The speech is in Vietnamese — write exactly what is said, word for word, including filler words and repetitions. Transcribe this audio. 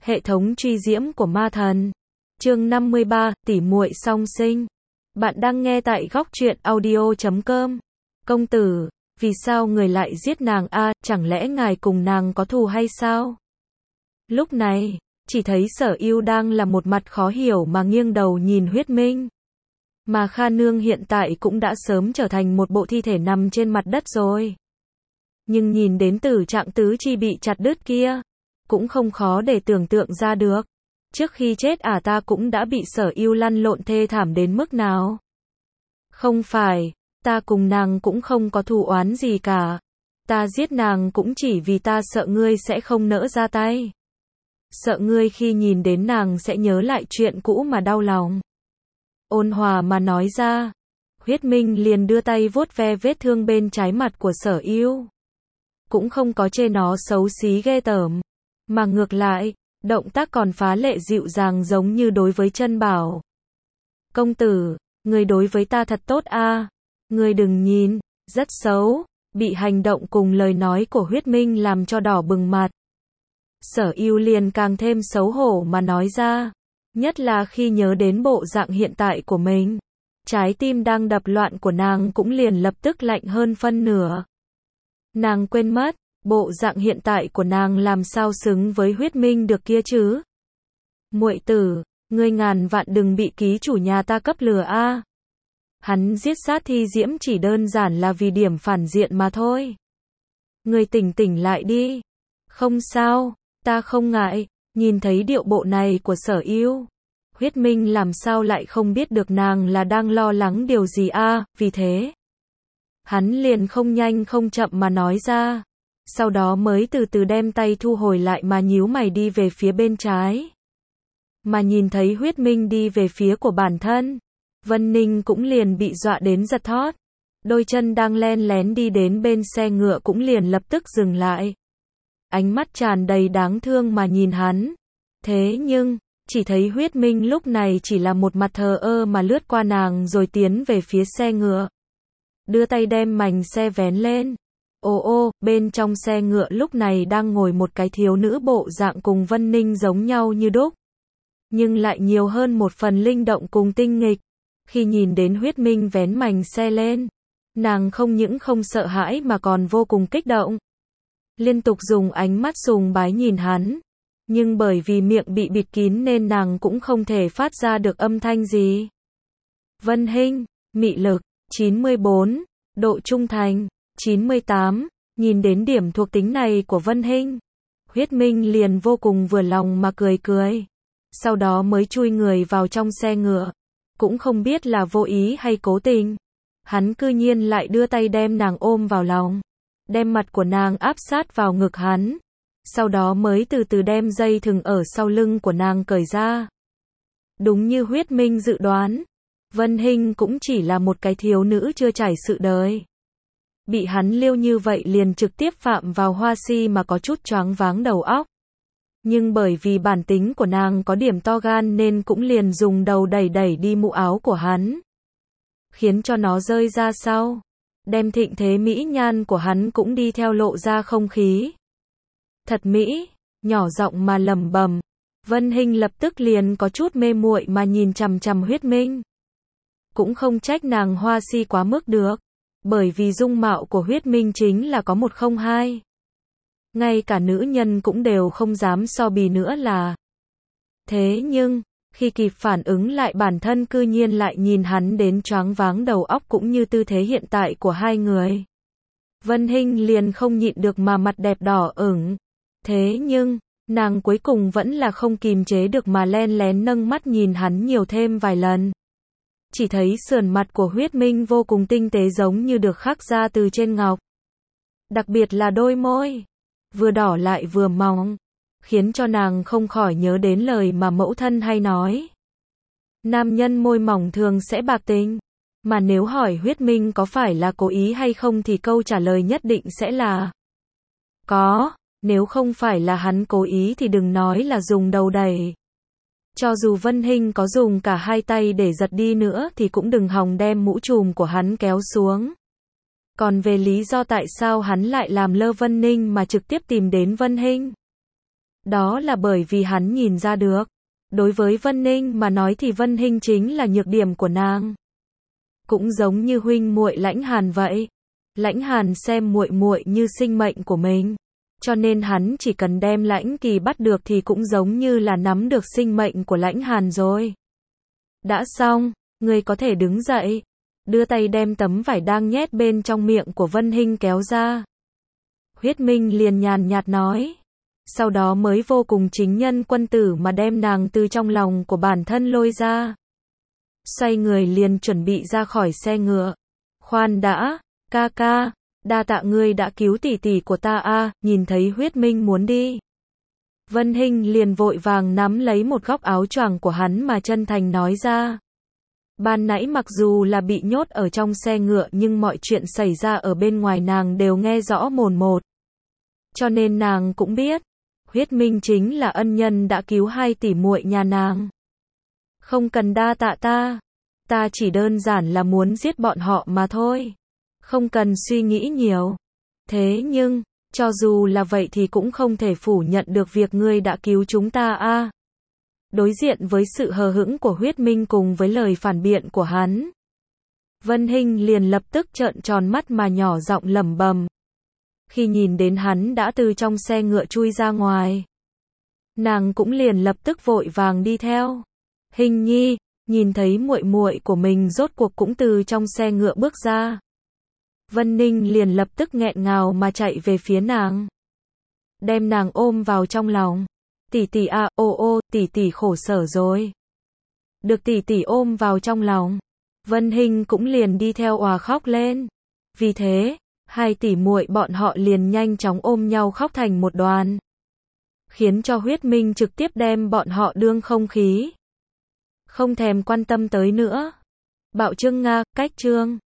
Hệ thống truy diễm của ma thần. Chương năm mươi ba, tỉ muội song sinh. Bạn đang nghe tại góc truyện audio chấm com. Công tử, vì sao người lại giết nàng a, à, chẳng lẽ ngài cùng nàng có thù hay sao? Lúc này, chỉ thấy Sở Ưu đang là một mặt khó hiểu mà nghiêng đầu nhìn Huyết Minh. Mà Kha Nương hiện tại cũng đã sớm trở thành một bộ thi thể nằm trên mặt đất rồi. Nhưng nhìn đến tử trạng tứ chi bị chặt đứt kia, cũng không khó để tưởng tượng ra được. Trước khi chết ả à ta cũng đã bị Sở Ưu lăn lộn thê thảm đến mức nào. Không phải, ta cùng nàng cũng không có thù oán gì cả. Ta giết nàng cũng chỉ vì ta sợ ngươi sẽ không nỡ ra tay. Sợ ngươi khi nhìn đến nàng sẽ nhớ lại chuyện cũ mà đau lòng. Ôn hòa mà nói ra. Huyết Minh liền đưa tay vuốt ve vết thương bên trái mặt của Sở Ưu. Cũng không có chê nó xấu xí ghê tởm, mà ngược lại, động tác còn phá lệ dịu dàng giống như đối với Chân Bảo. Công tử, người đối với ta thật tốt a, à. Người đừng nhìn, rất xấu. Bị hành động cùng lời nói của Huyết Minh làm cho đỏ bừng mặt. Sở Ưu liền càng thêm xấu hổ mà nói ra, nhất là khi nhớ đến bộ dạng hiện tại của mình. Trái tim đang đập loạn của nàng cũng liền lập tức lạnh hơn phân nửa. Nàng quên mất, bộ dạng hiện tại của nàng làm sao xứng với Huyết Minh được kia chứ? Muội tử, ngươi ngàn vạn đừng bị ký chủ nhà ta cấp lừa a. À. Hắn giết sát Thi Diễm chỉ đơn giản là vì điểm phản diện mà thôi. Ngươi tỉnh tỉnh lại đi. Không sao, ta không ngại. Nhìn thấy điệu bộ này của Sở Ưu, Huyết Minh làm sao lại không biết được nàng là đang lo lắng điều gì a, à, vì thế hắn liền không nhanh không chậm mà nói ra, sau đó mới từ từ đem tay thu hồi lại mà nhíu mày đi về phía bên trái. Mà nhìn thấy Huyết Minh đi về phía của bản thân, Vân Ninh cũng liền bị dọa đến giật thót. Đôi chân đang len lén đi đến bên xe ngựa cũng liền lập tức dừng lại. Ánh mắt tràn đầy đáng thương mà nhìn hắn. Thế nhưng, chỉ thấy Huyết Minh lúc này chỉ là một mặt thờ ơ mà lướt qua nàng rồi tiến về phía xe ngựa. Đưa tay đem mành xe vén lên. Ô ô, bên trong xe ngựa lúc này đang ngồi một cái thiếu nữ bộ dạng cùng Vân Ninh giống nhau như đúc. Nhưng lại nhiều hơn một phần linh động cùng tinh nghịch. Khi nhìn đến Huyết Minh vén mành xe lên, nàng không những không sợ hãi mà còn vô cùng kích động. Liên tục dùng ánh mắt sùng bái nhìn hắn. Nhưng bởi vì miệng bị bịt kín nên nàng cũng không thể phát ra được âm thanh gì. Vân Hinh, mị lực, chín mươi bốn, độ trung thành, chín mươi tám, nhìn đến điểm thuộc tính này của Vân Hinh, Huyết Minh liền vô cùng vừa lòng mà cười cười. Sau đó mới chui người vào trong xe ngựa. Cũng không biết là vô ý hay cố tình. Hắn cư nhiên lại đưa tay đem nàng ôm vào lòng. Đem mặt của nàng áp sát vào ngực hắn. Sau đó mới từ từ đem dây thừng ở sau lưng của nàng cởi ra. Đúng như Huyết Minh dự đoán, Vân Hinh cũng chỉ là một cái thiếu nữ chưa trải sự đời. Bị hắn liêu như vậy liền trực tiếp phạm vào hoa si mà có chút choáng váng đầu óc. Nhưng bởi vì bản tính của nàng có điểm to gan nên cũng liền dùng đầu đẩy đẩy đi mũ áo của hắn. Khiến cho nó rơi ra sau. Đem thịnh thế mỹ nhan của hắn cũng đi theo lộ ra không khí. Thật mỹ, nhỏ giọng mà lẩm bẩm. Vân Hinh lập tức liền có chút mê muội mà nhìn chằm chằm Huyết Minh. Cũng không trách nàng hoa si quá mức được. Bởi vì dung mạo của Huyết Minh chính là có một không hai. Ngay cả nữ nhân cũng đều không dám so bì nữa là. Thế nhưng, khi kịp phản ứng lại bản thân cư nhiên lại nhìn hắn đến choáng váng đầu óc cũng như tư thế hiện tại của hai người. Vân Hinh liền không nhịn được mà mặt đẹp đỏ ửng. Thế nhưng, nàng cuối cùng vẫn là không kìm chế được mà len lén nâng mắt nhìn hắn nhiều thêm vài lần. Chỉ thấy sườn mặt của Huyết Minh vô cùng tinh tế giống như được khắc ra từ trên ngọc. Đặc biệt là đôi môi, vừa đỏ lại vừa mỏng, khiến cho nàng không khỏi nhớ đến lời mà mẫu thân hay nói. Nam nhân môi mỏng thường sẽ bạc tình, mà nếu hỏi Huyết Minh có phải là cố ý hay không thì câu trả lời nhất định sẽ là có, nếu không phải là hắn cố ý thì đừng nói là dùng đầu đẩy. Cho dù Vân Hinh có dùng cả hai tay để giật đi nữa thì cũng đừng hòng đem mũ trùm của hắn kéo xuống. Còn về lý do tại sao hắn lại làm lơ Vân Ninh mà trực tiếp tìm đến Vân Hinh, Đó là bởi vì hắn nhìn ra được. Đối với Vân Ninh mà nói thì Vân Hinh chính là nhược điểm của nàng. Cũng giống như huynh muội Lãnh Hàn vậy. Lãnh Hàn xem muội muội như sinh mệnh của mình. Cho nên hắn chỉ cần đem Lãnh Kỳ bắt được thì cũng giống như là nắm được sinh mệnh của Lãnh Hàn rồi. Đã xong, ngươi có thể đứng dậy. Đưa tay đem tấm vải đang nhét bên trong miệng của Vân Hinh kéo ra. Huyết Minh liền nhàn nhạt nói. Sau đó mới vô cùng chính nhân quân tử mà đem nàng từ trong lòng của bản thân lôi ra. Xoay người liền chuẩn bị ra khỏi xe ngựa. Khoan đã, ca ca, đa tạ ngươi đã cứu tỷ tỷ của ta a. Nhìn thấy Huyết Minh muốn đi, Vân Hinh liền vội vàng nắm lấy một góc áo choàng của hắn mà chân thành nói ra. Ban nãy mặc dù là bị nhốt ở trong xe ngựa nhưng mọi chuyện xảy ra ở bên ngoài nàng đều nghe rõ mồn một. Cho nên nàng cũng biết, Huyết Minh chính là ân nhân đã cứu hai tỷ muội nhà nàng. Không cần đa tạ ta, ta chỉ đơn giản là muốn giết bọn họ mà thôi. Không cần suy nghĩ nhiều. Thế nhưng, cho dù là vậy thì cũng không thể phủ nhận được việc ngươi đã cứu chúng ta a. Đối diện với sự hờ hững của Huyết Minh cùng với lời phản biện của hắn, Vân Hinh liền lập tức trợn tròn mắt mà nhỏ giọng lẩm bẩm. Khi nhìn đến hắn đã từ trong xe ngựa chui ra ngoài, nàng cũng liền lập tức vội vàng đi theo. Hình nhi, nhìn thấy muội muội của mình rốt cuộc cũng từ trong xe ngựa bước ra. Vân Ninh liền lập tức nghẹn ngào mà chạy về phía nàng, đem nàng ôm vào trong lòng. Tỷ tỷ à, ô ô, tỷ tỷ khổ sở rồi. Được tỷ tỷ ôm vào trong lòng, Vân Hinh cũng liền đi theo òa khóc lên. Vì thế, hai tỷ muội bọn họ liền nhanh chóng ôm nhau khóc thành một đoàn, khiến cho Huyết Minh trực tiếp đem bọn họ đương không khí, không thèm quan tâm tới nữa. Bạo Trương Nga, cách chương